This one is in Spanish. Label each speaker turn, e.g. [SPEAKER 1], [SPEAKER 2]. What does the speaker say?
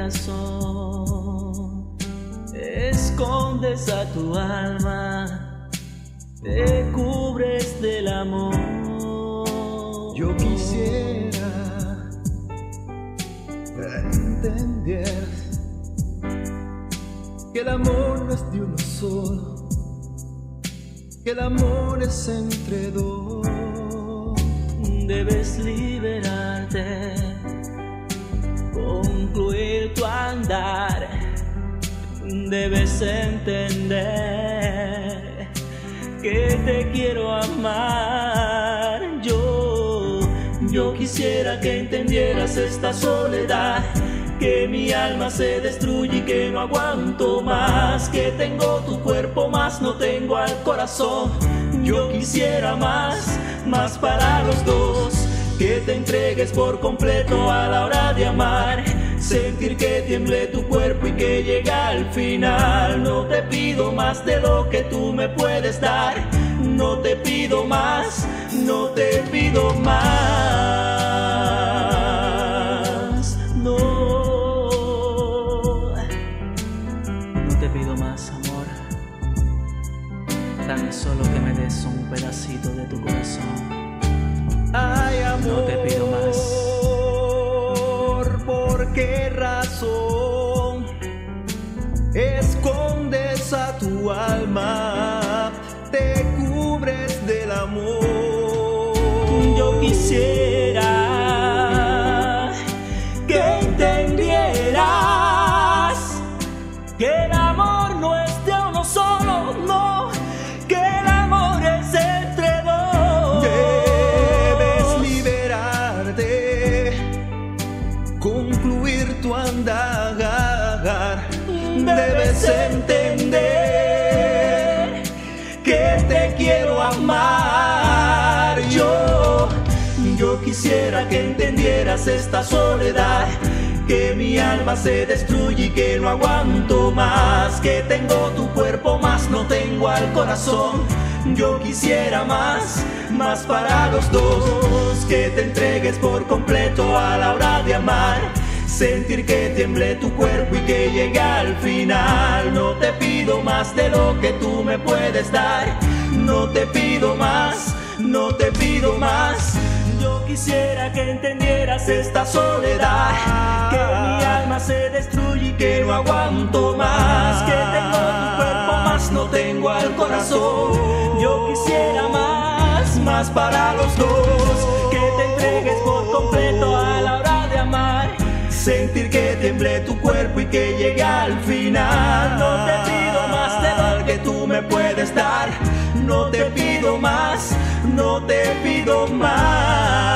[SPEAKER 1] razón escondes a tu alma, te cubres del amor.
[SPEAKER 2] Yo quisiera que entendieras que el amor no es de uno solo, que el amor es entre dos.
[SPEAKER 1] Debes liberarte, concluir tu andar. Debes entender que te quiero amar. Yo quisiera que entendieras esta soledad, que mi alma se destruye y que no aguanto más, que tengo tu cuerpo más no tengo al corazón. Yo quisiera más para los dos, que te entregues por completo a la hora de amar, sentir que tiemble tu cuerpo y que llega al final. No te pido más de lo que tú me puedes dar, no te pido más, no te pido más, no te pido más, amor, tan solo que me des un pedacito de tu corazón.
[SPEAKER 2] Ay, amor,
[SPEAKER 1] no te pido más.
[SPEAKER 2] ¿Por qué razón escondes a tu alma, te cubres del amor?
[SPEAKER 1] Yo quisiera que entendieras que el amor no es de uno solo, no, que el amor es entre dos.
[SPEAKER 2] Debes liberarte, concluir tu andar. Debes entender que te quiero amar. Yo quisiera que entendieras esta soledad, que mi alma se destruye y que no aguanto más, que tengo tu cuerpo más no tengo al corazón. Yo quisiera más para los dos, que te entregues por completo a la hora de amar, sentir que tiemble tu cuerpo y que llegue al final. No te pido más de lo que tú me puedes dar, no te pido más, no te pido más. Yo quisiera que entendieras esta soledad, que mi alma se destruye y que no aguanto más, que tengo tu cuerpo más no tengo al corazón. Yo quisiera más para los dos, que te entregues por completo a la hora de amar, sentir que tiemble tu cuerpo y que llegue al final. No te pido más de lo que tú me puedes dar, no te pido más, no te pido más.